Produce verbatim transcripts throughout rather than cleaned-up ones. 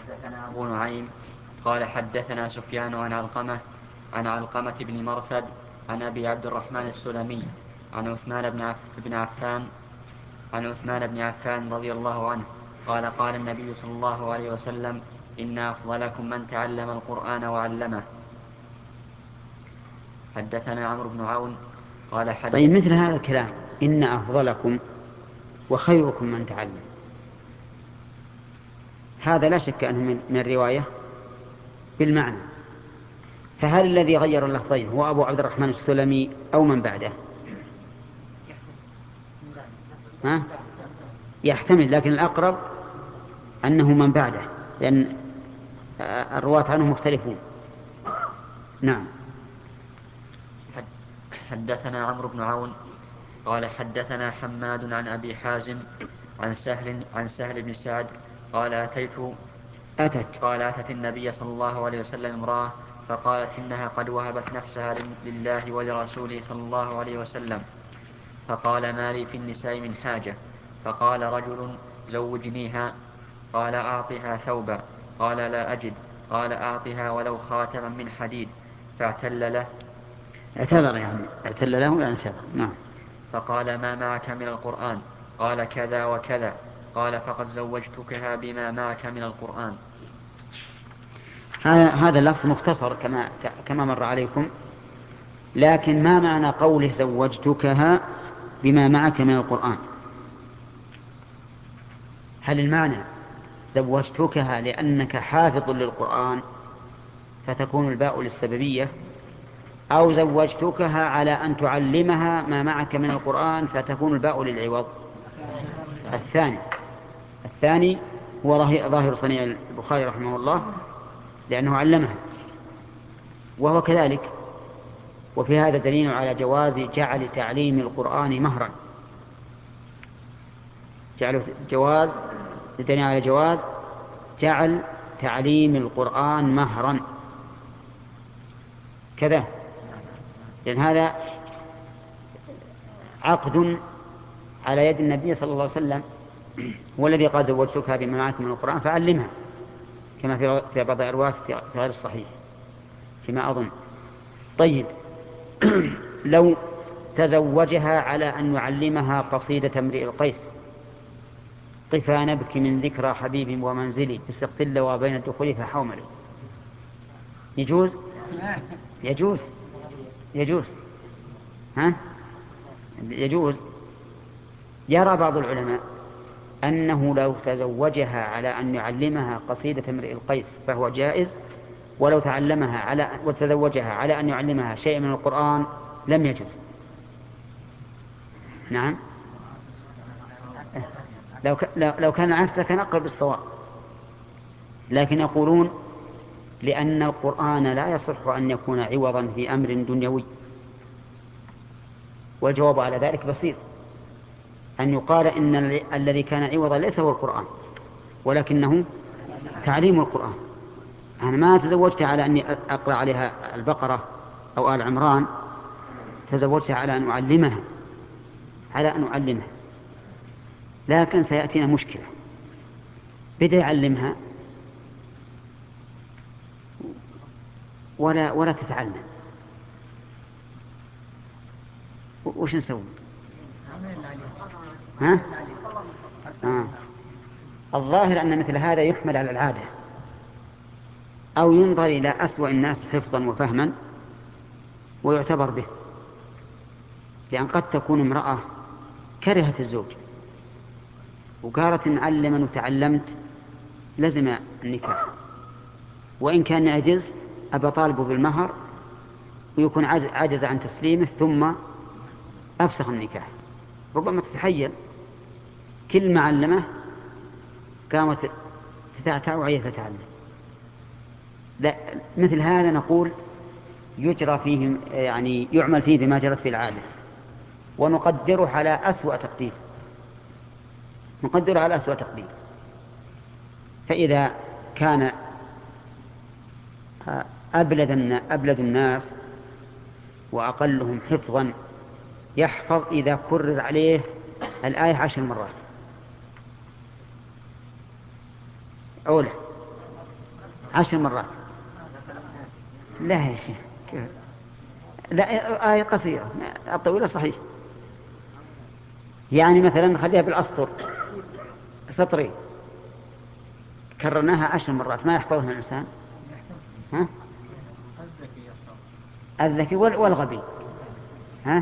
حدثنا أبو نعيم قال حدثنا سفيان عن علقمة عن علقمة بن مرثد عن أبي عبد الرحمن السلمي عن عثمان بن, عف بن عفان عن عثمان بن عفان رضي الله عنه قال قال النبي صلى الله عليه وسلم إن أفضلكم من تعلم القرآن وعلمه. حدثنا عمرو بن عون قال حدثنا. طيب مثل هذا الكلام إن أفضلكم وخيركم من تعلم، هذا لا شك أنه من الرواية بالمعنى، فهل الذي غير اللفظين هو أبو عبد الرحمن السلمي أو من بعده؟ ها؟ يحتمل، لكن الأقرب أنه من بعده، لأن الرواة عنه مختلفون. نعم. حدثنا عمرو بن عون قال حدثنا حماد عن أبي حازم عن سهل عن سهل بن سعد قال أتيت أتت قال أتت النبي صلى الله عليه وسلم امرأة فقالت إنها قد وهبت نفسها لله ولرسوله صلى الله عليه وسلم، فقال ما لي في النساء من حاجة، فقال رجل زوجنيها، قال أعطها ثوبا، قال لا أجد، قال أعطها ولو خاتما من حديد، فاعتل له اعتذر يعني اعتل له يعني اعتذر. نعم. فقال ما معك من القرآن؟ قال كذا وكذا، قال فقد زوجتكها بما معك من القرآن. هذا اللفظ مختصر كما كما مر عليكم، لكن ما معنى قوله زوجتكها بما معك من القرآن؟ هل المعنى زوجتكها لأنك حافظ للقرآن فتكون الباء للسببية، أو زوجتكها على أن تعلمها ما معك من القرآن فتكون الباء للعوض؟ الثاني الثاني هو ظاهر صنيع البخاري رحمه الله، لأنه علمها وهو كذلك. وفي هذا دليل على جواز جعل تعليم القرآن مهرا، جعل جواز دليل على جواز جعل تعليم القرآن مهرا كذا، لأن هذا عقد على يد النبي صلى الله عليه وسلم، هو الذي قال زوجتك بما معك من القرآن فعلمها، كما في بعض الروايات في غير الصحيح فيما أظن. طيب لو تزوجها على أن يعلمها قصيدة امرئ القيس، قفا نبكي من ذكرى حبيب ومنزلي بسقط اللوى بين الدخول فحومل، يجوز؟ يجوز يجوز ها؟ يجوز. يرى بعض العلماء أنه لو تزوجها على أن يعلمها قصيدة امرئ القيس فهو جائز، ولو تعلمها على وتزوجها على أن يعلمها شيء من القرآن لم يجوز. نعم. لو لو كان العكس لكان أقرب بالصواب، لكن يقولون لأن القرآن لا يصح أن يكون عوضا في أمر دنيوي، والجواب على ذلك بسيط، أن يقال إن الذي كان عوضا ليس هو القرآن ولكنه تعليم القرآن. أنا ما تزوجت على أني أقرأ عليها البقرة أو آل عمران، تزوجت على أن أعلمها على أن أعلمها لكن سيأتينا مشكلة، بدأ يعلمها ولا ولا تتعلم، وش نسوي؟ ها؟ آه. الظاهر أن مثل هذا يحمل على العادة، أو ينظر إلى أسوأ الناس حفظا وفهما ويعتبر به، لأن قد تكون امرأة كرهت الزوج وقالت إن علمني وتعلمت لزم النكاح، وإن كان عجز أبى طالبه بالمهر ويكون عجز عن تسليمه ثم أفسخ النكاح. ربما تتحيل كل معلمة قامت تتعتع وهي تتعلم. لا، مثل هذا نقول يجرى فيه يعني يعمل فيه بما جرت في العادة، ونقدره على أسوأ تقدير نقدره على أسوأ تقدير. فإذا كان أبلد أبلد الناس وأقلهم حفظا يحفظ إذا كرر عليه الآية عشر مرات أولى عشر مرات. لا يا شيخ، لا آية قصيرة، الطويلة صحيح. يعني مثلا خليها بالأسطر سطرين، كررناها عشر مرات ما يحفظها الإنسان. ها؟ الذكي والغبي. ها؟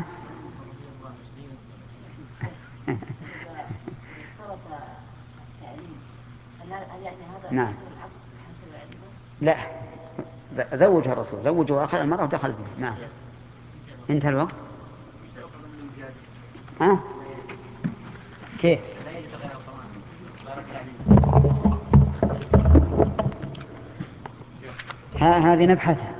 نعم. لا، زوجها الرسول، زوجها وأخذ المرأة ودخل بها. نعم. انتهى الوقت. ها؟ كيف؟ هذه نبحثها،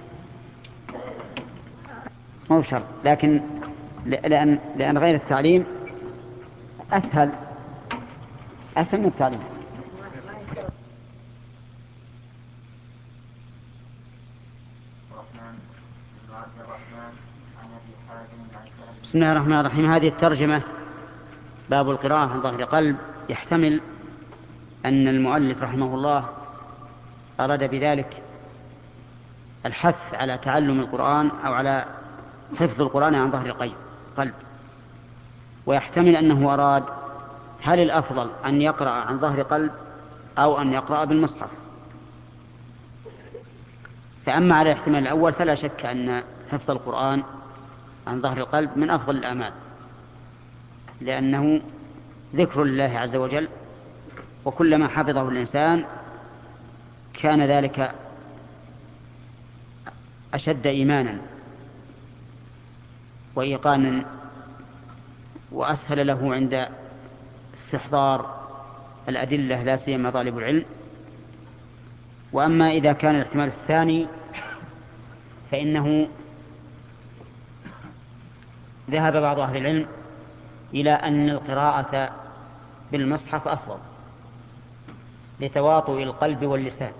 مو شرط، لكن لأن, لأن غير التعليم أسهل أسهل من التعليم. بسم الله الرحمن الرحيم. هذه الترجمة باب القراءة عن ظهر قلب، يحتمل أن المؤلف رحمه الله أراد بذلك الحث على تعلم القرآن أو على حفظ القرآن عن ظهر قلب، ويحتمل أنه أراد هل الأفضل أن يقرأ عن ظهر قلب أو أن يقرأ بالمصحف. فأما على الاحتمال الأول فلا شك أن حفظ القرآن عن ظهر القلب من أفضل الأعمال، لأنه ذكر الله عز وجل، وكلما حفظه الإنسان كان ذلك أشد إيمانا وإيقانا وأسهل له عند استحضار الأدلة، لا سيما طالب العلم. وأما إذا كان الاحتمال الثاني فإنه ذهب بعض أهل العلم إلى أن القراءة بالمصحف أفضل لتواطؤ القلب واللسان.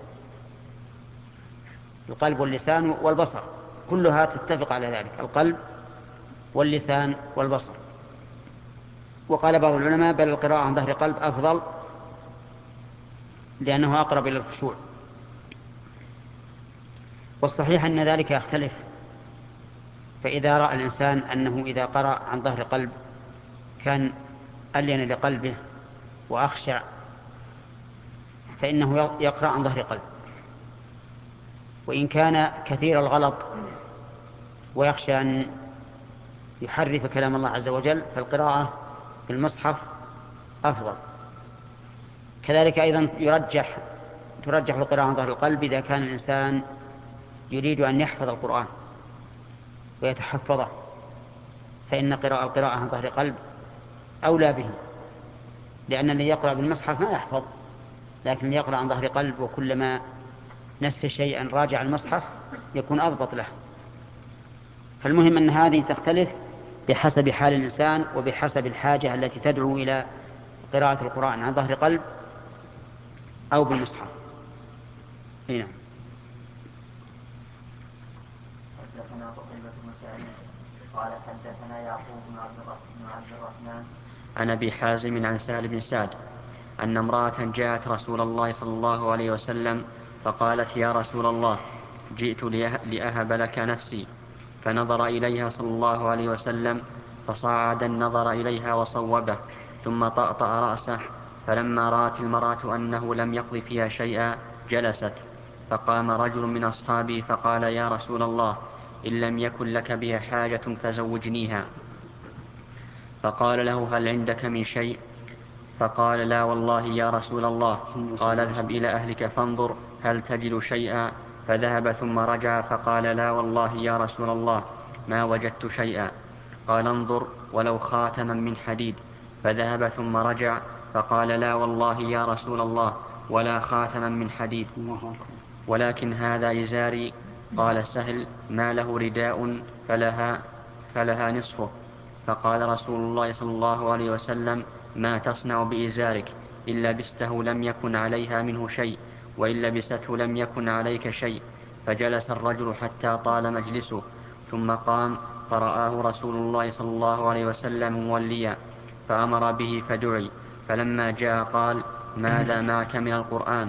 القلب واللسان والبصر كلها تتفق على ذلك، القلب واللسان والبصر. وقال بعض العلماء بل القراءة عن ظهر قلب أفضل لأنه أقرب إلى الخشوع. والصحيح أن ذلك يختلف، فإذا رأى الإنسان أنه إذا قرأ عن ظهر قلب كان ألين لقلبه وأخشع فإنه يقرأ عن ظهر قلب. وإن كان كثير الغلط ويخشى أن يحرف كلام الله عز وجل فالقراءة بالمصحف أفضل. كذلك أيضا يرجح ترجح القراءة عن ظهر القلب إذا كان الإنسان يريد أن يحفظ القرآن ويتحفظه، فإن قراءة القراءة عن ظهر قلب أولى به، لأن الذي يقرأ بالمصحف ما يحفظ، لكن اللي يقرأ عن ظهر قلب وكلما نسي شيئا راجع المصحف يكون أضبط له. فالمهم أن هذه تختلف بحسب حال الإنسان وبحسب الحاجة التي تدعو إلى قراءة القرآن عن ظهر قلب أو بالمصحف. هنا حدثنا قتيبة بن سعيد قال حدثنا يعقوب بن عبد الرحمن عن أبي حازم عن سهل بن سعد أن امرأة جاءت رسول الله صلى الله عليه وسلم فقالت يا رسول الله جئت لأهب لك نفسي، فنظر إليها صلى الله عليه وسلم فصعد النظر إليها وصوبه ثم طأطأ رأسه، فلما رأت المرأة أنه لم يقض فيها شيئا جلست، فقام رجل من أصحابي فقال يا رسول الله إن لم يكن لك بها حاجة فزوجنيها. فقال له هل عندك من شيء؟ فقال لا والله يا رسول الله. قال اذهب إلى أهلك فانظر هل تجد شيئا، فذهب ثم رجع فقال لا والله يا رسول الله ما وجدت شيئا. قال انظر ولو خاتما من حديد، فذهب ثم رجع فقال لا والله يا رسول الله ولا خاتما من حديد ولكن هذا إزاري. قال سهل ما له رداء فلها, فلها نصفه. فقال رسول الله صلى الله عليه وسلم ما تصنع بإزارك؟ إن لبسته لم يكن عليها منه شيء، وإن لبسته لم يكن عليك شيء. فجلس الرجل حتى طال مجلسه ثم قام فرآه رسول الله صلى الله عليه وسلم موليا فأمر به فدعي، فلما جاء قال ماذا معك من القرآن؟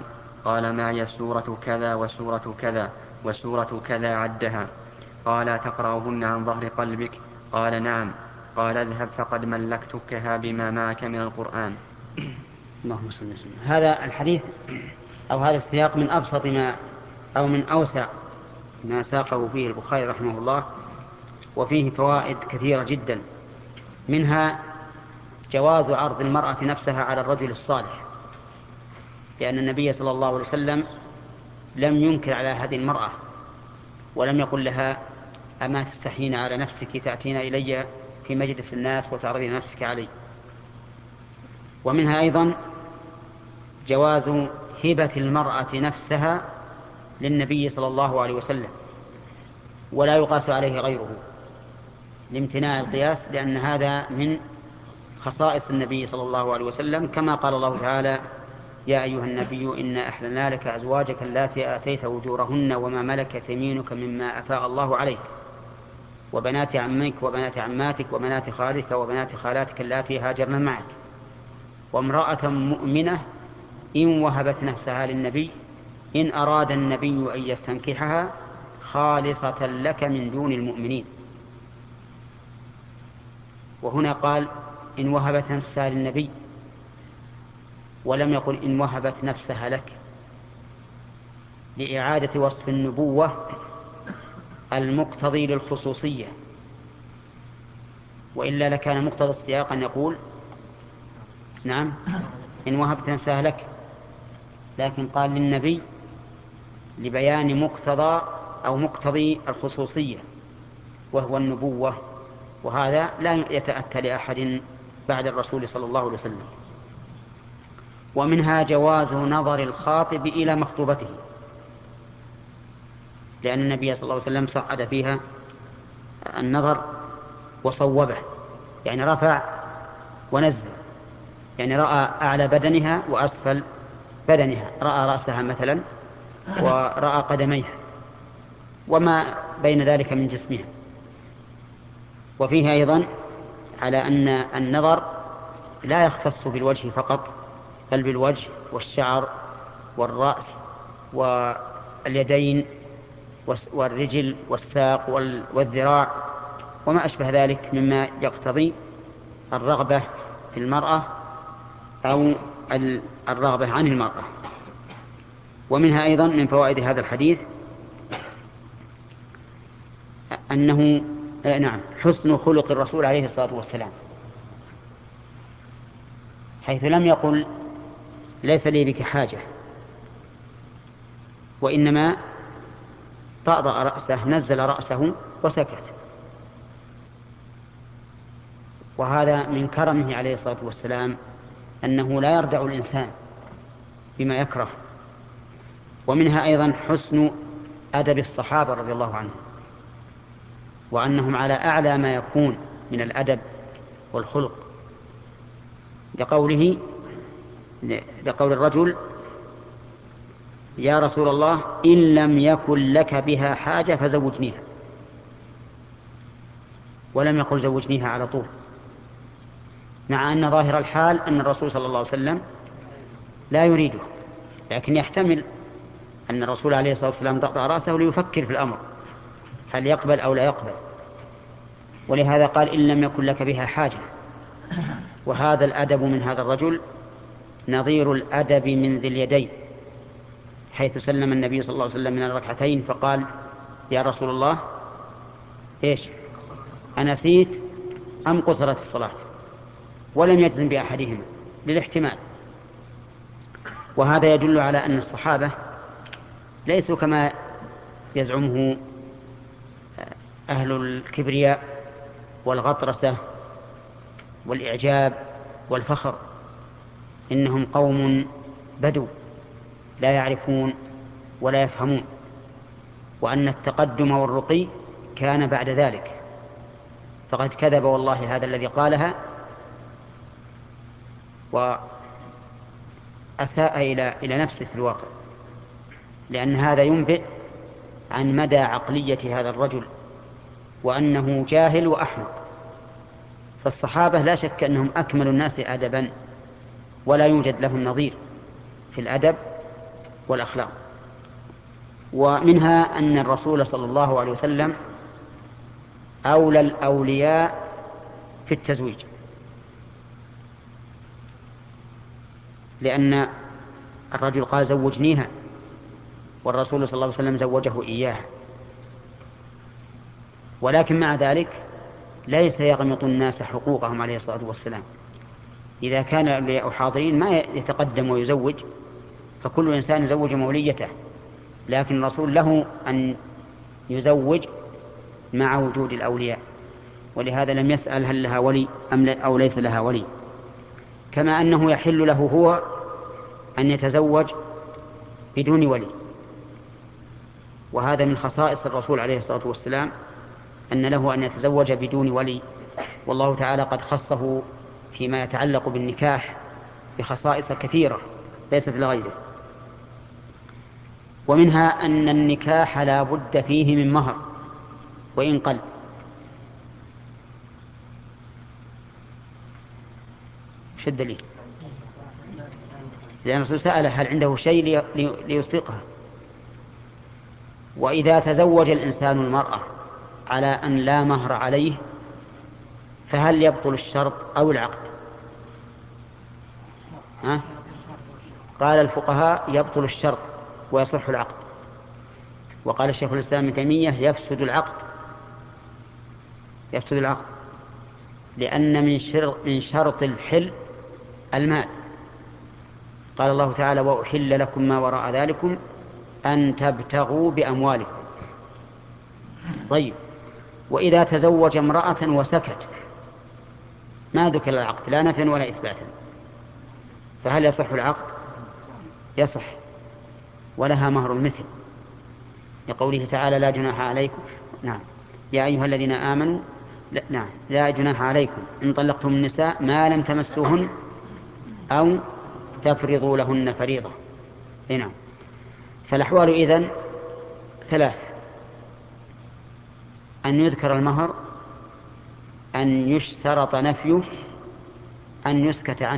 قال معي سورة كذا وسورة كذا وسورة كذا عدها. قال تقرأهن عن ظهر قلبك؟ قال نعم. قال اذهب فقد ملكتكها بما معك من القرآن. اللهم صل وسلم. هذا الحديث أو هذا السياق من أبسط ما أو من أوسع ما ساقه فيه البخاري رحمه الله، وفيه فوائد كثيرة جدا، منها جواز عرض المرأة نفسها على الرجل الصالح، لأن النبي صلى الله عليه وسلم لم ينكر على هذه المرأة ولم يقل لها أما تستحين على نفسك تأتين إلي في مجلس الناس وتعرضين نفسك علي. ومنها أيضا جواز هبة المرأة نفسها للنبي صلى الله عليه وسلم، ولا يقاس عليه غيره لامتناع القياس، لأن هذا من خصائص النبي صلى الله عليه وسلم، كما قال الله تعالى يا أيها النبي إنا أحللنا لك أزواجك اللاتي آتيت أجورهن وما ملكت يمينك مما أفاء الله عليك وبنات عمك وبنات عماتك وبنات خالك وبنات خالاتك اللاتي هاجرن معك وامرأة مؤمنة إن وهبت نفسها للنبي إن أراد النبي أن يستنكحها خالصة لك من دون المؤمنين. وهنا قال إن وهبت نفسها للنبي، ولم يقل إن وهبت نفسها لك، لإعادة وصف النبوة المقتضي للخصوصية، وإلا لكان مقتضى السياق أن يقول نعم إن وهبت نفسها لك، لكن قال للنبي لبيان مقتضى أو مقتضي الخصوصية وهو النبوة، وهذا لا يتأتى لأحد بعد الرسول صلى الله عليه وسلم. ومنها جواز نظر الخاطب إلى مخطوبته، لأن النبي صلى الله عليه وسلم صعد فيها النظر وصوبه، يعني رفع ونزل، يعني رأى أعلى بدنها وأسفل بدنها، رأى رأسها مثلا ورأى قدميها وما بين ذلك من جسمها. وفيه أيضا على أن النظر لا يختص بالوجه فقط، بل بالوجه والشعر والرأس واليدين والرجل والساق والذراع وما أشبه ذلك مما يقتضي الرغبة في المرأة أو الرغبة عن المرأة. ومنها أيضا من فوائد هذا الحديث أنه نعم حسن خلق الرسول عليه الصلاة والسلام، حيث لم يقل ليس لي بك حاجة، وإنما طأطأ رأسه نزل رأسه وسكت. وهذا من كرمه عليه الصلاة والسلام أنه لا يردع الإنسان بما يكره. ومنها أيضا حسن أدب الصحابة رضي الله عنهم، وأنهم على أعلى ما يكون من الأدب والخلق، لقوله لقول الرجل يا رسول الله إن لم يكن لك بها حاجة فزوجنيها، ولم يقل زوجنيها على طول، مع أن ظاهر الحال أن الرسول صلى الله عليه وسلم لا يريده، لكن يحتمل أن الرسول عليه الصلاة والسلام طأطأ رأسه ليفكر في الأمر هل يقبل أو لا يقبل، ولهذا قال إن لم يكن لك بها حاجة. وهذا الأدب من هذا الرجل نظير الأدب من ذي اليدين، حيث سلم النبي صلى الله عليه وسلم من الركعتين فقال يا رسول الله إيش أنسيت أم قصرت الصلاة، ولم يجزم بأحدهما للاحتمال. وهذا يدل على أن الصحابة ليسوا كما يزعمه أهل الكبرياء والغطرسة والإعجاب والفخر، إنهم قوم بدو لا يعرفون ولا يفهمون، وأن التقدم والرقي كان بعد ذلك، فقد كذب والله هذا الذي قالها وأساء إلى إلى نفسه في الواقع، لأن هذا ينبئ عن مدى عقلية هذا الرجل وأنه جاهل وأحمق. فالصحابة لا شك أنهم أكمل الناس أدبا، ولا يوجد لهم نظير في الأدب والأخلاق. ومنها أن الرسول صلى الله عليه وسلم أولى الأولياء في التزويج، لأن الرجل قال زوجنيها، والرسول صلى الله عليه وسلم زوجه إياها. ولكن مع ذلك ليس يغمط الناس حقوقهم عليه الصلاة والسلام. إذا كان الأولياء حاضرين ما يتقدم ويزوج، فكل إنسان يزوج موليته، لكن الرسول له أن يزوج مع وجود الأولياء، ولهذا لم يسأل هل لها ولي أم أو ليس لها ولي. كما أنه يحل له هو أن يتزوج بدون ولي، وهذا من خصائص الرسول عليه الصلاة والسلام أن له أن يتزوج بدون ولي، والله تعالى قد خصه فيما يتعلق بالنكاح بخصائص كثيرة ليست لغيره. ومنها أن النكاح لا بد فيه من مهر وإن قل. شو الدليل؟ لأن الرسول سأل هل عنده شيء ليصدقها. وإذا تزوج الإنسان المرأة على أن لا مهر عليه فهل يبطل الشرط أو العقد؟ ها؟ قال الفقهاء يبطل الشرط ويصح العقد. وقال الشيخ الإسلام ابن تيمية يفسد العقد يفسد العقد لأن من شرط, من شرط الحل المال. قال الله تعالى وأحل لكم ما وراء ذلكم أن تبتغوا بأموالكم. طيب، وإذا تزوج امرأة وسكت ما ذكر العقد لا نفيا ولا إثباتا، فهل يصح العقد؟ يصح، ولها مهر المثل، لقوله تعالى لا جناح عليكم. نعم يا أيها الذين آمنوا لا, نعم لا جناح عليكم إن طلقتم النساء ما لم تمسوهن أو تفرضوا لهن فريضة. نعم. فالأحوال إذن ثلاث: أن يذكر المهر، أن يشترط نفيه، أن يسكت عنه.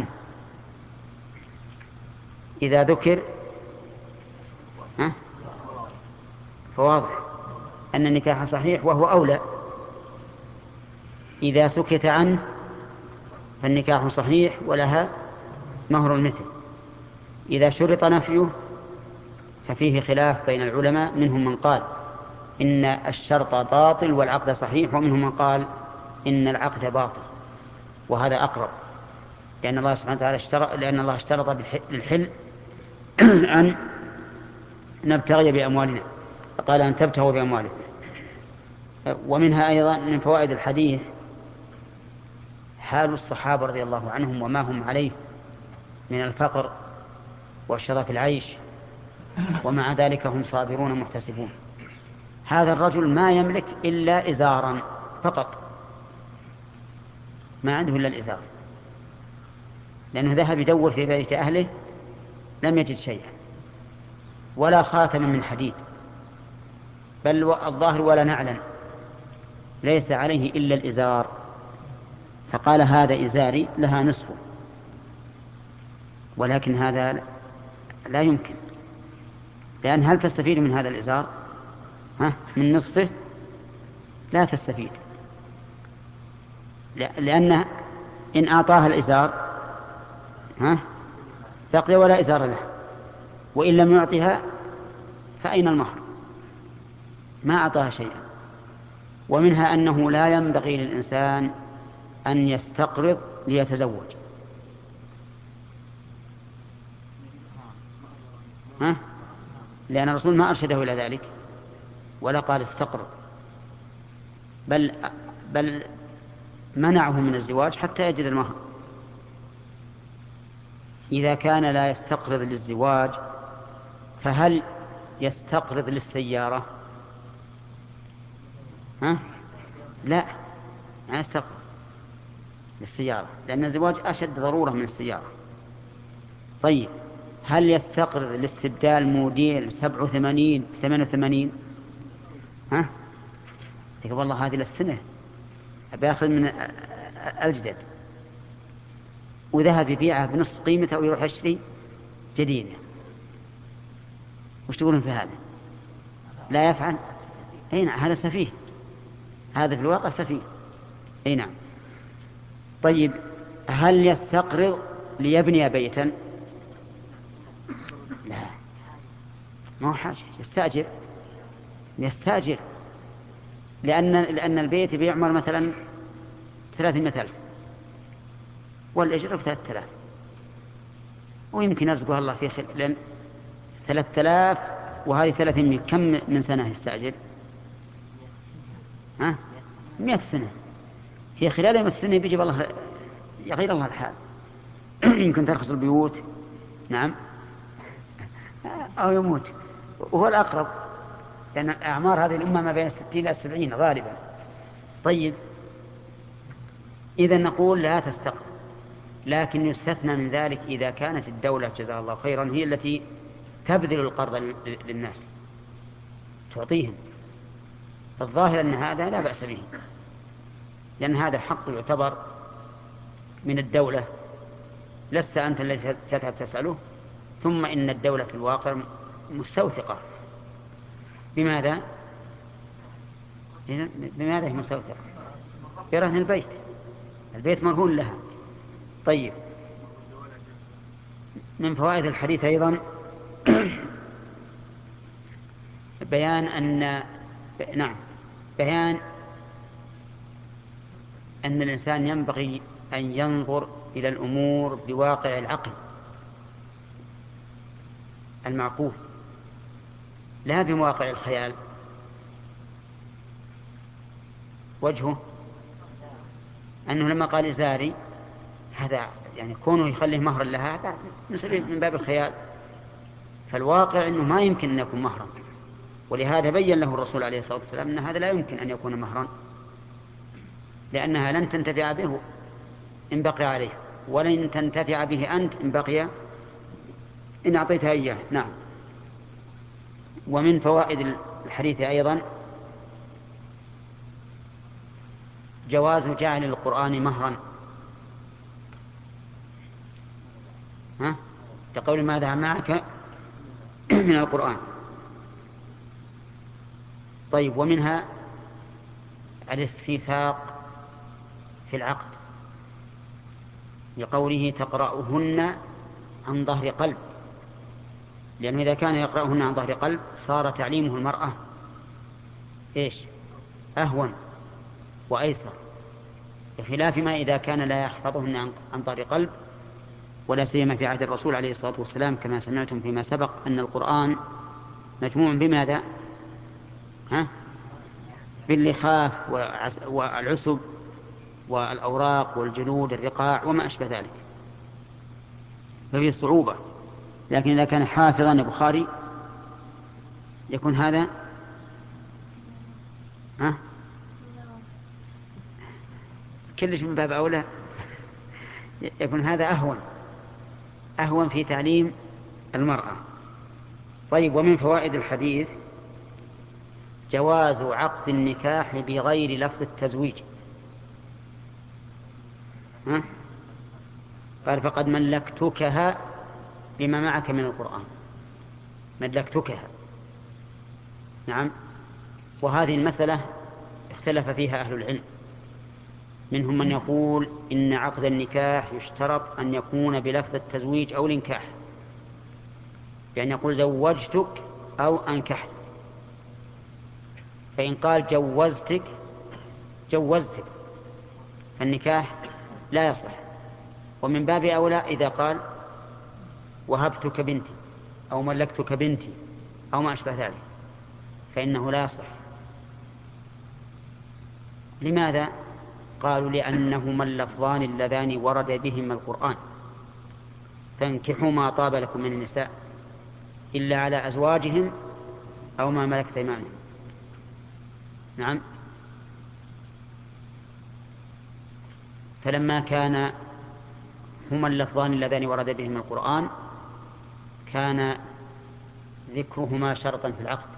إذا ذكر ها فواضح أن النكاح صحيح وهو أولى. إذا سكت عنه فالنكاح صحيح ولها مهر المثل. إذا شرط نفيه ففيه خلاف بين العلماء، منهم من قال إن الشرط باطل والعقد صحيح، ومنهم من قال إن العقد باطل، وهذا أقرب، لأن الله سبحانه وتعالى اشترط لأن الله اشترط للحل أن نبتغي بأموالنا، فقال أن تبتغوا بأموالكم. ومنها أيضا من فوائد الحديث حال الصحابة رضي الله عنهم وما هم عليه من الفقر وشرف العيش، ومع ذلك هم صابرون محتسبون. هذا الرجل ما يملك إلا إزارا فقط، ما عنده إلا الإزار، لأنه ذهب يدور في بيت أهله لم يجد شيئا، ولا خاتم من حديد، بل الظاهر ولا نعلا، ليس عليه إلا الإزار. فقال هذا إزاري لها نصفه، ولكن هذا لا يمكن، لأن هل تستفيد من هذا الإزار؟ ها؟ من نصفه لا تستفيد، لأن إن أعطاها الإزار ها بقي ولا إزار له، وإن لم يعطها فأين المهر؟ ما أعطاها شيئا. ومنها أنه لا ينبغي للإنسان أن يستقرض ليتزوج، ها؟ لأن الرسول ما أرشده إلى ذلك ولا قال استقرض، بل, بل منعه من الزواج حتى يجد المهر. إذا كان لا يستقرض للزواج فهل يستقرض للسيارة؟ ها؟ لا، ما يستقرض للسيارة، لأن الزواج أشد ضرورة من السيارة. طيب، هل يستقرض لاستبدال موديل سبعة وثمانين ثمانية وثمانين؟ ها؟ يقول والله هذه للسنة بياخذ من الجدد، وذهب يبيعها بنصف قيمته ويروح يشتري جديدة. وش تقولون في هذا؟ لا يفعل؟ أي نعم، هذا سفيه، هذا في الواقع سفيه. أي نعم. طيب، هل يستقرض ليبني بيتا؟ لا، ما هو حاجة، يستأجر يستأجر لأن لأن البيت بيعمر مثلا ثلاثمائة ألف والأجرة ثلاثة آلاف، ويمكن يرزقها الله في خل... لأن ثلاثة آلاف وهذه ثلاثمائة كم من سنة يستأجر؟ ها؟ مئة سنة. في خلال مئة سنة بيجيب الله يغير الله الحال. يمكن ترخص البيوت، نعم، أو يموت، وهو الأقرب، لأن أعمار هذه الأمة ما بين الستين إلى السبعين غالبا. طيب، إذا نقول لا تستقر، لكن يستثنى من ذلك إذا كانت الدولة جزاها الله خيرا هي التي تبذل القرض للناس تعطيهم، فالظاهر أن هذا لا بأس به، لأن هذا حق يعتبر من الدولة، لست أنت الذي تذهب تسأله. ثم إن الدولة في الواقع مستوثقة. بماذا؟ بماذا هي مستوثقة؟ برهن البيت، البيت مرهون لها. طيب، من فوائد الحديث أيضا بيان أن نعم بيان أن الإنسان ينبغي أن ينظر إلى الأمور بواقع العقل المعقول لا بمواقع الخيال. وجهه أنه لما قال إزاري، هذا يعني كونه يخليه مهرا لها هذا من باب الخيال، فالواقع أنه ما يمكن أن يكون مهرا، ولهذا بين له الرسول عليه الصلاة والسلام أن هذا لا يمكن أن يكون مهرا، لأنها لن تنتفع به إن بقي عليه، ولن تنتفع به أنت إن بقي إن أعطيتها إياه. نعم. ومن فوائد الحديث أيضا جواز جعل القرآن مهرا، ها؟ تقول ماذا معك من القرآن. طيب، ومنها الاستيثاق في العقد، لقوله تقرأهن عن ظهر قلب، لأنه إذا كان يقرأهن عن ظهر قلب صار تعليمه المرأة إيش؟ أهون وأيسر، بخلاف ما إذا كان لا يحفظهن عن ظهر قلب، ولا سيما في عهد الرسول عليه الصلاة والسلام كما سمعتم فيما سبق أن القرآن مجموع بماذا؟ ها؟ باللحاف والعسب والأوراق والجلود الرقاع وما أشبه ذلك، ففيه صعوبة. لكن إذا كان حافظا البخاري يكون هذا ها؟ كلش من باب أولى يكون هذا أهون أهون في تعليم المرأة. طيب، ومن فوائد الحديث جواز عقد النكاح بغير لفظ التزويج. ها؟ قال فقد ملكتكها بما معك من القرآن، ملكتكها. نعم. وهذه المسألة اختلف فيها أهل العلم، منهم من يقول إن عقد النكاح يشترط أن يكون بلفظ التزويج أو الإنكاح، يعني يقول زوجتك أو أنكحت، فإن قال جوزتك جوزتك فالنكاح لا يصح. ومن باب أولى إذا قال وهبتك بنتي أو ملكتك بنتي أو ما أشبه ذلك فإنه لا يصح. لماذا؟ قالوا لأنهما اللفظان اللذان ورد بهما القرآن، فانكحوا ما طاب لكم من النساء إلا على أزواجهم أو ما ملكت أيمانهم. نعم. فلما كان هما اللفظان اللذان ورد بهما القرآن كان ذكرهما شرطا في العقد،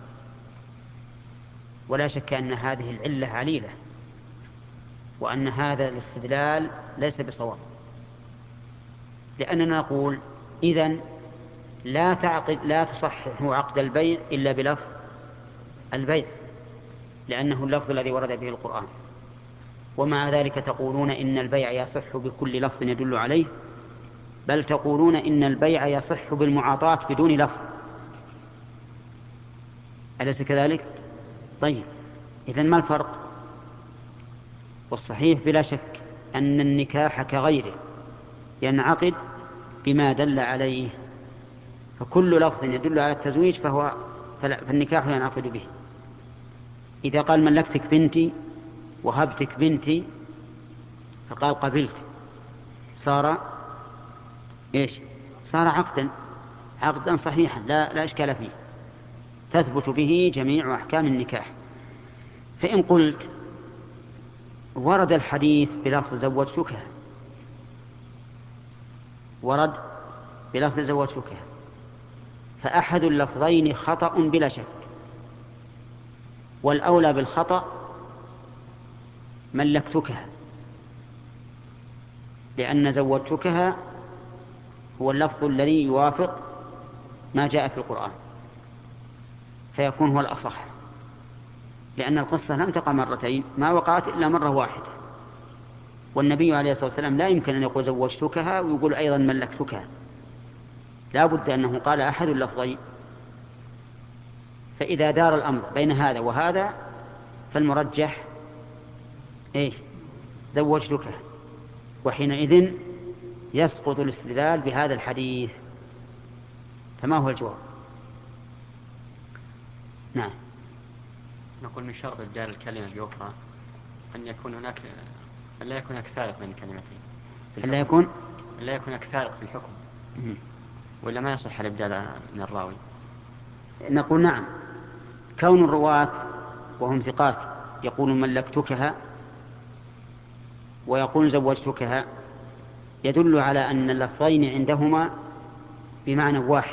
ولا شك أن هذه العلة عليلة، وأن هذا الاستدلال ليس بصواب، لأننا نقول إذن لا تعقد لا تصحح عقد البيع إلا بلفظ البيع، لأنه اللفظ الذي ورد به القرآن. ومع ذلك تقولون إن البيع يصح بكل لفظ يدل عليه، بل تقولون إن البيع يصح بالمعاطاة بدون لفظ، أليس كذلك؟ طيب، إذن ما الفرق؟ والصحيح بلا شك أن النكاح كغيره ينعقد بما دل عليه، فكل لفظ يدل على التزويج فهو فالنكاح ينعقد به. إذا قال ملكتك بنتي وهبتك بنتي فقال قبلت، صار إيش؟ صار عقدا عقدا صحيحا لا, لا إشكال فيه، تثبت به جميع أحكام النكاح. فإن قلت ورد الحديث بلفظ زوجتكها، ورد بلفظ زوجتكها، فأحد اللفظين خطأ بلا شك، والأولى بالخطأ ملكتكها، لأن زوجتكها هو اللفظ الذي يوافق ما جاء في القرآن، فيكون هو الأصح، لأن القصة لم تقع مرتين، ما وقعت إلا مرة واحدة، والنبي عليه الصلاة والسلام لا يمكن أن يقول زوجتكها ويقول أيضا ملكتكها، لا بد أنه قال أحد اللفظين. فإذا دار الأمر بين هذا وهذا فالمرجح إيه؟ زوجتكها، وحينئذ يسقط الاستدلال بهذا الحديث. فما هو الجواب؟ نعم. نقول من شرط إبدال الكلمة بأخرى أن يكون هناك أن لا يكون هناك فارق بين الكلمتين، أن لا يكون أن لا يكون هناك فارق في الحكم، ولا ما يصح الإبدال من الراوي. نقول نعم، كون الرواة وهم ثقات يقول ملكتكها ويقول زوجتكها يدل على أن اللفظين عندهما بمعنى واحد،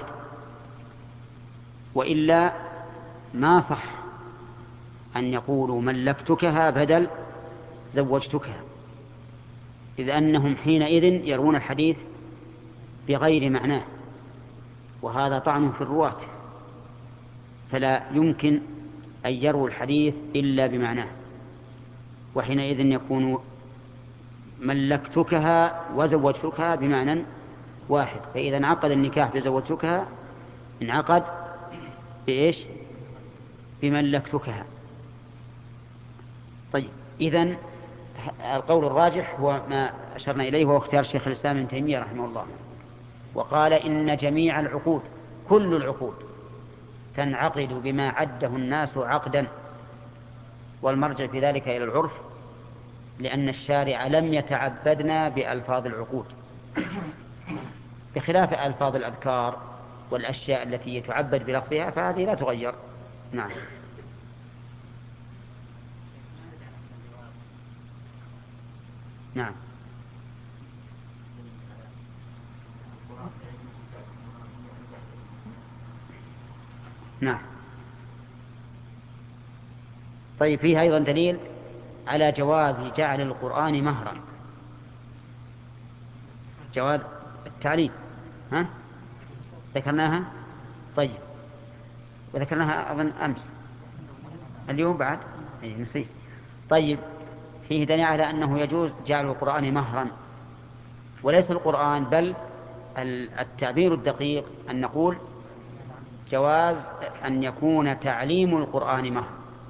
وإلا ما صح أن يقولوا ملكتكها بدل زوجتكها، إذ أنهم حينئذ يرون الحديث بغير معناه، وهذا طعن في الرواة، فلا يمكن أن يروا الحديث إلا بمعناه، وحينئذ يكون ملكتكها وزوجتكها بمعنى واحد. فإذا انعقد النكاح بزوجتكها انعقد بإيش؟ بملكتكها. طيب، إذن القول الراجح هو ما أشرنا إليه، وهو اختيار شيخ الإسلام ابن تيمية رحمه الله، وقال إن جميع العقود كل العقود تنعقد بما عده الناس عقدا، والمرجع في ذلك إلى العرف، لأن الشارع لم يتعبدنا بألفاظ العقود، بخلاف ألفاظ الأذكار والأشياء التي يتعبد بلفظها فهذه لا تغير. نعم. نعم. نعم. طيب، فيه أيضا دليل على جواز جعل القرآن مهرا، جواز التعليم، ها؟ ذكرناها؟ طيب، وذكرناها أظن أمس، اليوم بعد أي نسيت. طيب، فيه دليل على أنه يجوز جعل القرآن مهرا، وليس القرآن بل التعبير الدقيق أن نقول جواز أن يكون تعليم القرآن مهر.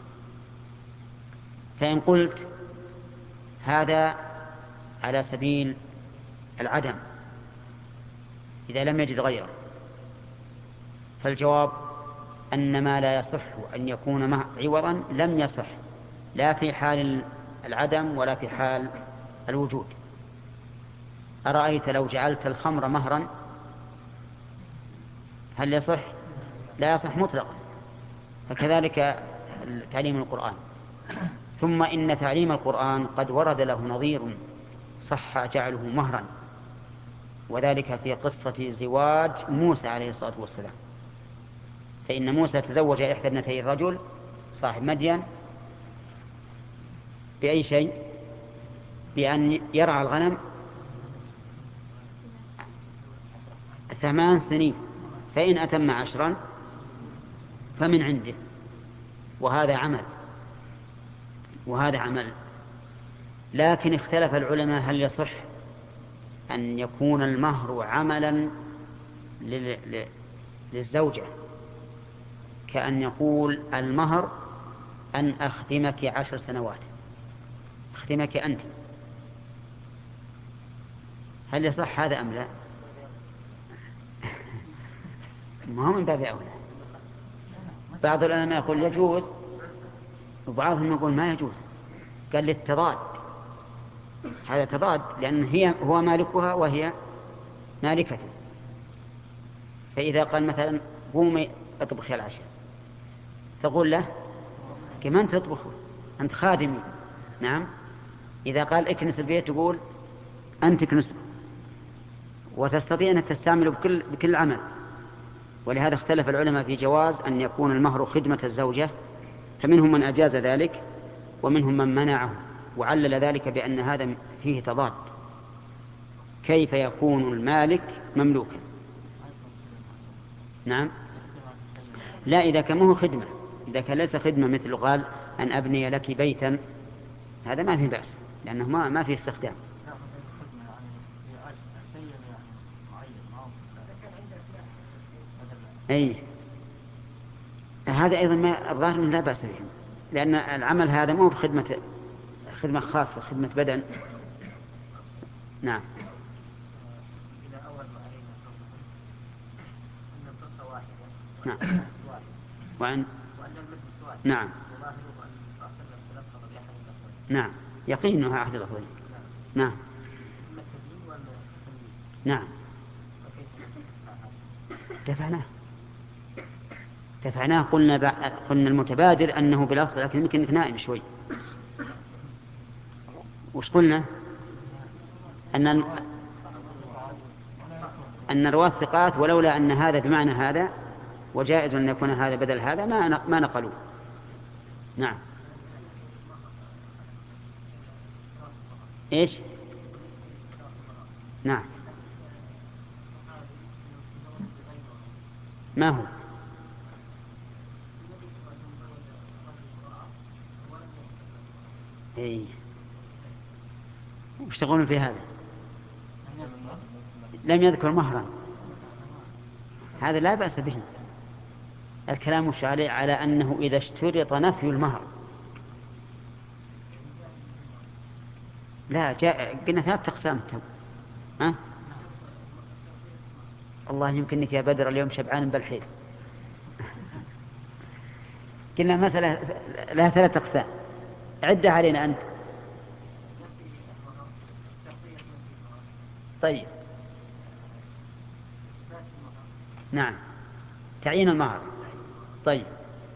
فإن قلت هذا على سبيل العدم إذا لم يجد غيره، فالجواب أن ما لا يصح أن يكون عوضا لم يصح لا في حال العدم ولا في حال الوجود. أرأيت لو جعلت الخمر مهرا هل يصح؟ لا يصح مطلقا. فكذلك تعليم القرآن. ثم إن تعليم القرآن قد ورد له نظير صح جعله مهرا، وذلك في قصة زواج موسى عليه الصلاة والسلام، فإن موسى تزوج إحدى ابنتي الرجل صاحب مدين بأي شيء؟ بأن يرعى الغنم ثمان سنين فإن أتم عشرا فمن عنده. وهذا عمل وهذا عمل لكن اختلف العلماء هل يصح أن يكون المهر عملا للزوجة، كأن يقول المهر أن أخدمك عشر سنوات، أخدمك أنت، هل يصح هذا أم لا؟ ما هو من باب أولى. بعض العلماء يقول يجوز وبعضهم يقول ما يجوز، قال للتضاد، هذا تضاد، لأن هي هو مالكها وهي مالكته. فإذا قال مثلا قومي اطبخي العشاء تقول له كمان تطبخ أنت خادمي. نعم. إذا قال اكنس البيت تقول أنت كنسه، وتستطيع أن تستعمله بكل, بكل عمل. ولهذا اختلف العلماء في جواز أن يكون المهر خدمة الزوجة، فمنهم من أجاز ذلك ومنهم من منعه، وعلل ذلك بأن هذا فيه تضاد. كيف يكون المالك مملوكا؟ نعم. لا، إذا كان مه خدمة، إذا كان ليس خدمة مثل قال أن أبني لك بيتا، هذا ما فيه بأس لأنه ما, ما فيه استخدام. أي هذا أيضا ما الظاهر لا بأس به، لأن العمل هذا مو بخدمة خدمة خاصة، خدمة بدن. نعم. نعم. وأن نعم نعم يقين أنها أحد الأفضلين. نعم. نعم. دفعناه دفعناه قلنا ب... قلنا المتبادر أنه بالأفضل، لكن يمكن إنك نائم شوي. وش قلنا؟ أن أن رواة ثقات، ولولا أن هذا بمعنى هذا وجائز أن يكون هذا بدل هذا ما ما نقلوا. نعم. إيش؟ نعم. ما هو؟ إيه. وش تقولون في هذا؟ لم يذكر مهرا، هذا لا بأس به. الكلام مش عليه على أنه إذا اشترط نفي المهر. لا، جاء قلنا ثلاث أقسام. ها؟ الله يمكنك يا بدر اليوم شبعان بالحيل. قلنا مسألة لها ثلاث أقسام، عدها علينا أنت. طيب. نعم، تعيين المهر. طيب.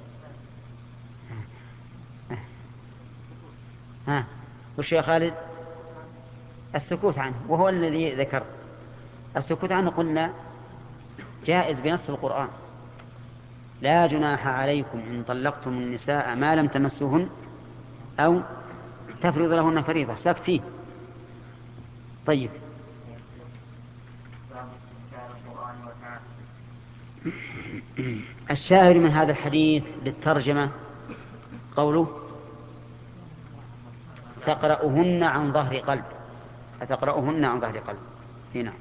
ها، وش يا خالد؟ السكوت عنه، وهو الذي ذكر السكوت عنه. قلنا جائز بنص القرآن: لا جناح عليكم إن طلقتم النساء ما لم تمسوهن أو تفرض لهن فريضة. ساكتين. طيب. الشاهد من هذا الحديث بالترجمة قوله تقرأهن عن ظهر قلب، فتقرأهن عن ظهر قلب. هنا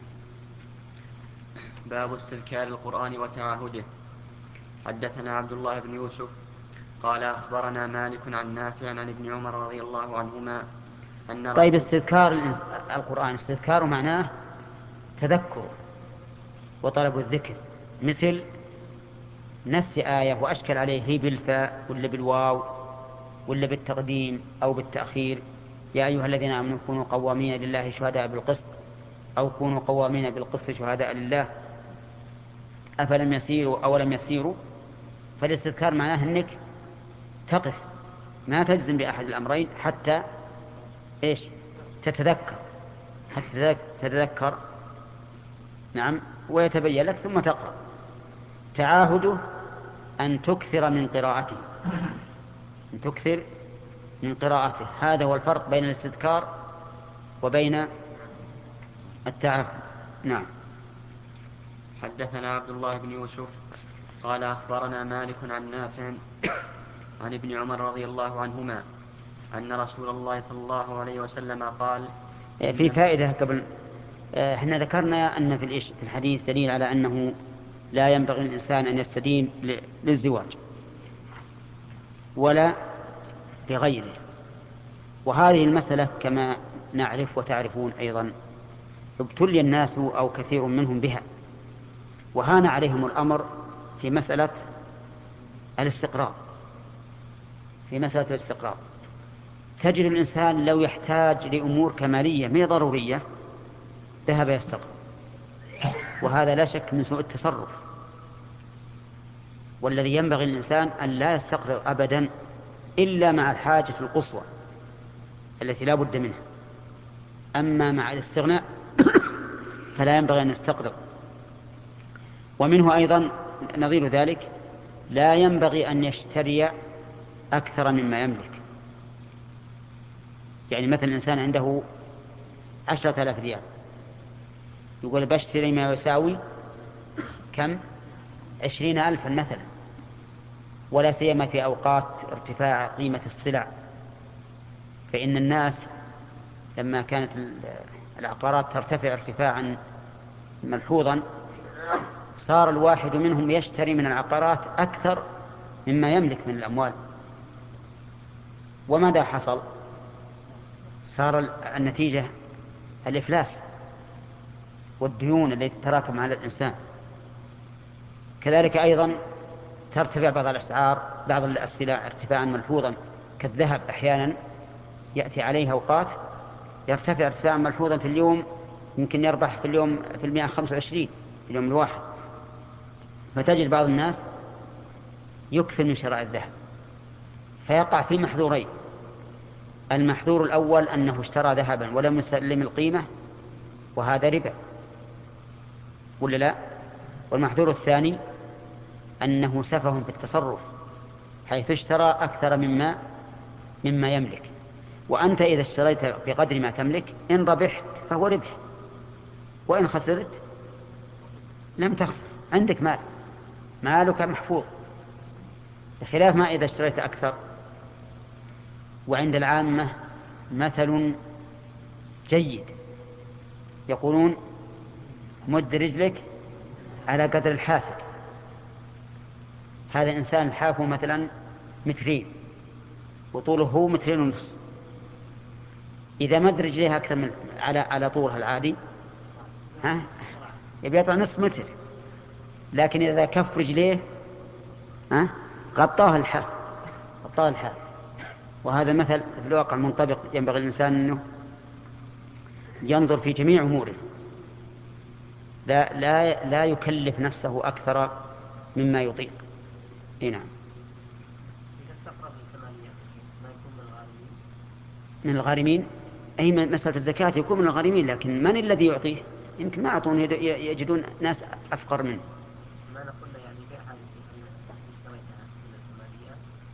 باب استذكار القرآن وتعاهده. حدثنا عبد الله بن يوسف قال أخبرنا مالك عن نافع عن ابن عمر رضي الله عنهما أن طيب، استذكار القرآن استذكار معناه تذكر وطلب الذكر، مثل نفس آية وأشكل عليه هي بالفاء ولا بالواو ولا بالتقديم أو بالتأخير: يا أيها الذين آمنوا كونوا قوامين لله شهداء بالقسط، أو كونوا قوامين بالقسط شهداء لله أفلم يسيروا أو لم يسيروا. فالاستذكار معناه أنك تقف ما تجزم بأحد الأمرين حتى إيش؟ تتذكر، حتى تتذكر. نعم، ويتبين لك ثم تقرأ. تعاهده أن تكثر من قراءته، أن تكثر من قراءته. هذا هو الفرق بين الاستذكار وبين التعهد. نعم. حدثنا عبد الله بن يوسف قال أخبرنا مالك عن نافع عن ابن عمر رضي الله عنهما أن رسول الله صلى الله عليه وسلم قال في فائدة قبل، احنا ذكرنا أن في الحديث دليل على أنه لا ينبغي للإنسان أن يستدين للزواج ولا لغيره، وهذه المسألة كما نعرف وتعرفون أيضا ابتلي الناس أو كثير منهم بها، وهان عليهم الأمر في مسألة الاستقراض. في مسألة الاستقراض تجد الإنسان لو يحتاج لأمور كمالية ما ضرورية ذهب يستقرض، وهذا لا شك من سوء التصرف، والذي ينبغي للإنسان أن لا يستقرض أبدا إلا مع الحاجة القصوى التي لا بد منها، أما مع الاستغناء فلا ينبغي أن يستقرض. ومنه أيضا نظير ذلك لا ينبغي أن يشتري أكثر مما يملك. يعني مثلا الإنسان عنده عشرة آلاف ريال يقول بشتري ما يساوي كم عشرين ألفا مثلا، ولا سيما في أوقات ارتفاع قيمة السلع، فإن الناس لما كانت العقارات ترتفع ارتفاعا ملحوظا صار الواحد منهم يشتري من العقارات أكثر مما يملك من الأموال. وماذا حصل؟ صار النتيجة الإفلاس والديون التي تتراكم على الإنسان. كذلك أيضا ترتفع بعض الأسعار، بعض السلع ارتفاعا ملحوظا كالذهب أحيانا يأتي عليه أوقات يرتفع ارتفاعا ملحوظا في اليوم، يمكن يربح في اليوم في المئة خمسة وعشرين في اليوم الواحد، فتجد بعض الناس يكثر من شراء الذهب فيقع في محذورين. المحذور الأول أنه اشترى ذهبا ولم يسلم القيمة وهذا ربا ولا لا؟ والمحذور الثاني أنه سفه في التصرف حيث اشترى أكثر مما مما يملك. وأنت إذا اشتريت بقدر ما تملك إن ربحت فهو ربح، وإن خسرت لم تخسر، عندك مال، مالك محفوظ، بخلاف ما إذا اشتريت أكثر. وعند العامة مثل جيد يقولون مد رجلك على قدر الحافة. هذا إنسان الحافة مثلا مترين وطوله مترين ونصف، إذا مد رجليها أكثر من على على طولها العادي ها يبي يطلع نصف متر، لكن إذا كف رجليه ها غطاه الحاف غطاه الحاف. وهذا مثل في الواقع منطبق، ينبغي الإنسان أنه ينظر في جميع أموره، لا لا لا يكلف نفسه أكثر مما يطيق. إيه نعم. من الغارمين أي مسألة الزكاة يكون من الغارمين، لكن من الذي يعطيه؟ يمكن ما أعطون، يجدون ناس أفقر منه. ما نقول يعني بيع هذه اشتريتها من الكماليات.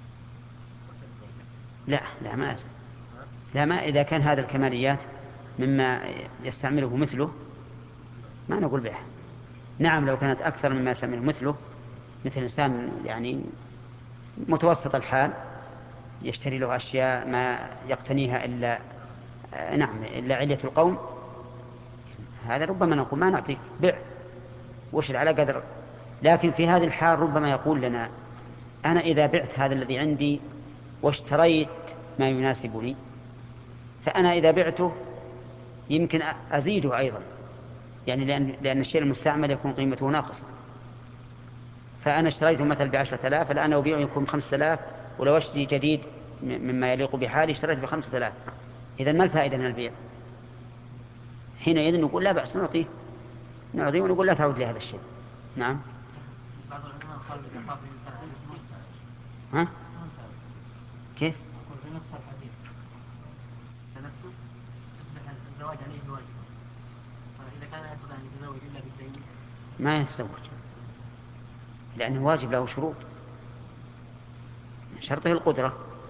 لا لا ما أسأل. لا ما إذا كان هذا الكماليات مما يستعمله مثله ما نقول بيع. نعم لو كانت أكثر مما يستعمله مثله، مثل إنسان يعني متوسط الحال يشتري له أشياء ما يقتنيها إلا نعم إلا علية القوم، هذا ربما نقول ما نعطيك بيع وشر على قدر. لكن في هذه الحال ربما يقول لنا أنا إذا بعت هذا الذي عندي واشتريت ما يناسبني فأنا إذا بعته يمكن أزيده أيضا، يعني لأن, لأن الشيء المستعمل يكون قيمته ناقصة، فأنا اشتريته مثل بعشرة آلاف الآن أبيعه يكون بخمسة آلاف، ولو اشتري جديد مما يليق بحالي اشتريت بخمسة آلاف. إذا ما الفائدة من البيع؟ حينئذ نقول لا بأس نعطيه نعطيه ونقول لا تعود لهذا الشيء. نعم. بعض العلماء قالوا إذا خاف الإنسان ها؟ كيف؟ أقول في نص الحديث تنسب تصبح الزواج عليه واجب، فإذا كان يستطيع أن يتزوج إلا بالدين ما يتزوج لأنه واجب له شروط، شرطه القدرة.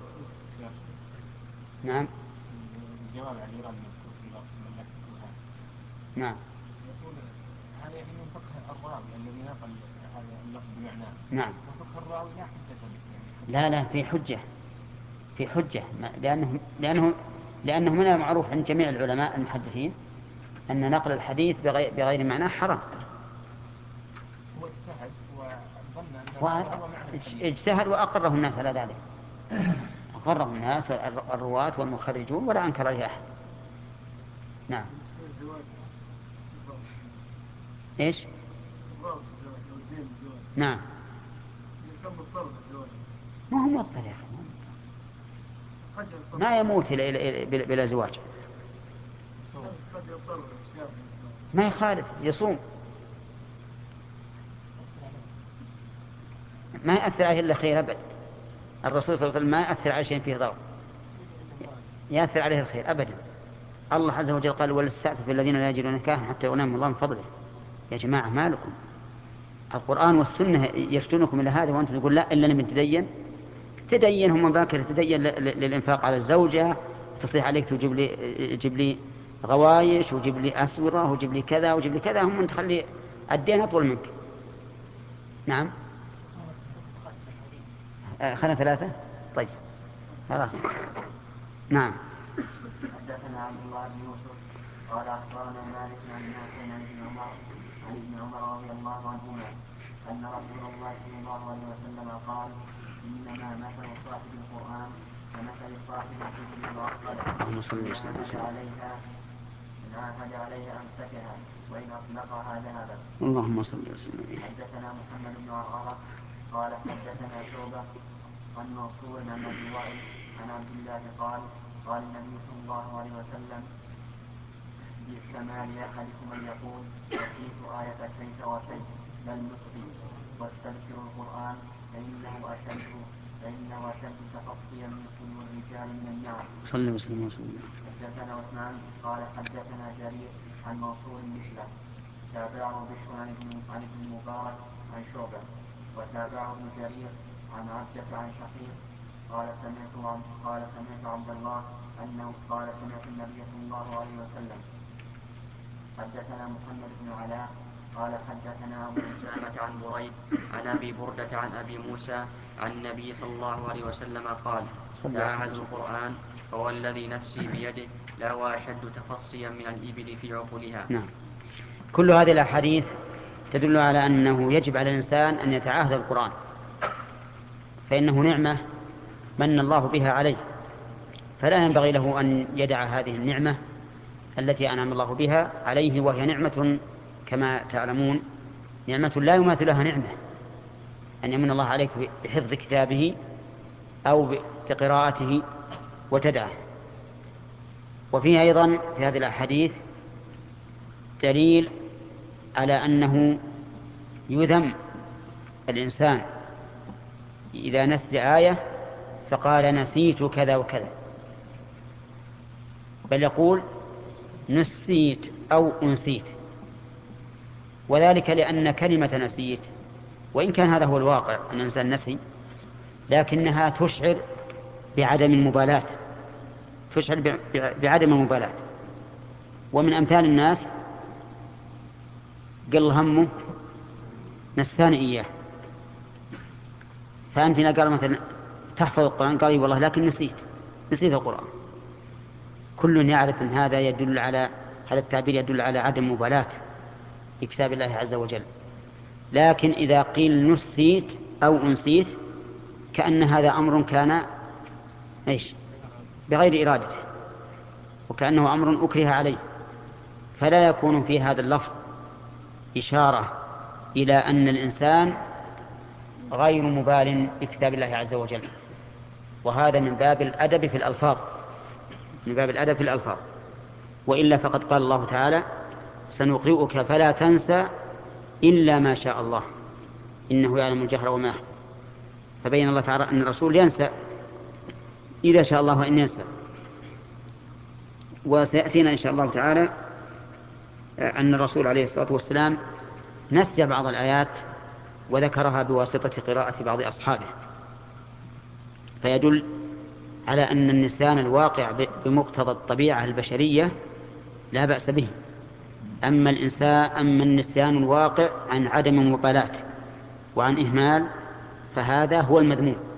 نعم. الجواب عن إيران مذكور في لفظ من لفظ نعم. يقول هذا يعني من فقه الراوي الذي نقل هذا اللفظ بمعناه. نعم. وفقه الراوي لا حجة به. لا لا في حجة، في حجة لأنه لأنه لأنه من المعروف عند جميع العلماء المحدثين أن نقل الحديث بغير, بغير معناه حرام. هو اجتهد وظن أن هذا هو معنى الحديث. اجتهد وأقره الناس على ذلك، أقره الناس الرواة والمخرجون ولا أنكر عليه أحد. نعم. إيش؟ نعم. ما هو مضطر يا أخي، ما يموت بلا زواج. ما يخالف يصوم، ما يأثر عليه إلا خير أبد. الرسول صلى الله عليه وسلم ما يأثر على شيء فيه ضرر، يأثر عليه الخير أبدا. الله عز وجل قال وللسعف في الذين لا يجدون نكاحا حتى يغنيهم الله من فضله. يا جماعة ما لكم؟ القرآن والسنة يفتونكم إلى هذا وأنتم تقول لا إلا من تدين. تدين هم باكر تدين للإنفاق على الزوجة، تصيح عليك تجيب لي جيب لي غوايش وجيب لي أسورة وجيب لي كذا وجيب لي كذا، هم تخلي الدين أطول منك. نعم. خلنا ثلاثة. طيب خلاص. نعم. حدثنا عبد الله بن يوسف قال أخبرنا مالك عن نافع عن ابن عمر عن ابن عمر رضي الله عنهما أن رسول الله صلى الله عليه وسلم قال إنما مثل صاحب القرآن كمثل صاحب الحجر المعطلة إن عاهد عليها إن عاهد عليها أمسكها وإن أطلقها ذهبت. اللهم صل وسلم. حدثنا محمد بن عرعرة قال حدثنا شعبة عن منصور عن أبي وائل عن عبد الله قال قال النبي صلى الله عليه وسلم بالسماء لأحدكم أن يقول نسيت آية كيف وكيف بل نسي واستذكر القرآن فإنه أشد فإنه أشد تفصيا من صدور الرجال من النار. صلى وسلم وسلم. حدثنا عثمان قال حدثنا جرير عن منصور مثله تابعه بشر عن ابن المبارك عن شعبة وتابعه ابن جرير عن عبدة عن شقيق قال سمعت قال سمعت عبد الله أنه قال سمعت النبي صلى الله عليه وسلم. حدثنا محمد بن علاء قال حدثنا أبو أسامة عن بريد عن أبي بردة عن أبي موسى عن النبي صلى الله عليه وسلم قال تعاهدوا القرآن فهو الذي نفسي بيده لهو أشد تفصيا من الإبل في عقولها. نعم. كل هذه الأحاديث تدل على أنه يجب على الإنسان أن يتعاهد القرآن، فإنه نعمة من الله بها عليه، فلا ينبغي له أن يدع هذه النعمة التي أنعم الله بها عليه، وهي نعمة كما تعلمون نعمة لا يماثلها نعمة أن يمن الله عليك بحفظ كتابه أو بقراءته وتدعه. وفيه أيضا في هذه الأحاديث دليل على أنه يذم الإنسان إذا نسي آية فقال نسيت كذا وكذا، بل يقول نسيت أو أنسيت، وذلك لأن كلمة نسيت وإن كان هذا هو الواقع أن الإنسان نسي، لكنها تشعر بعدم المبالاة، تشعر بعدم المبالاة. ومن أمثال الناس قل همه نساني إياه، فأنت قال مثلا تحفظ القرآن قال والله لكن نسيت نسيت القرآن. كل يعرف أن هذا يدل على هذا التعبير يدل على عدم مبالاة بكتاب الله عز وجل. لكن إذا قيل نسيت أو أنسيت كأن هذا أمر كان إيش بغير إرادته، وكأنه أمر أكره عليه، فلا يكون في هذا اللفظ إشارة إلى أن الإنسان غير مبال بكتاب الله عز وجل، وهذا من باب الأدب في الألفاظ، من باب الأدب في الألفاظ. وإلا فقد قال الله تعالى سنقرئك فلا تنسى إلا ما شاء الله إنه يعلم الجهر وما يخفى، فبين الله تعالى أن الرسول ينسى إذا شاء الله أن ينسى. وسيأتينا إن شاء الله تعالى أن الرسول عليه الصلاة والسلام نسي بعض الآيات وذكرها بواسطة قراءة بعض أصحابه، فيدل على أن النسيان الواقع بمقتضى الطبيعة البشرية لا بأس به، أما الإنسان أما النسيان الواقع عن عدم مبالاة وعن إهمال فهذا هو المذموم.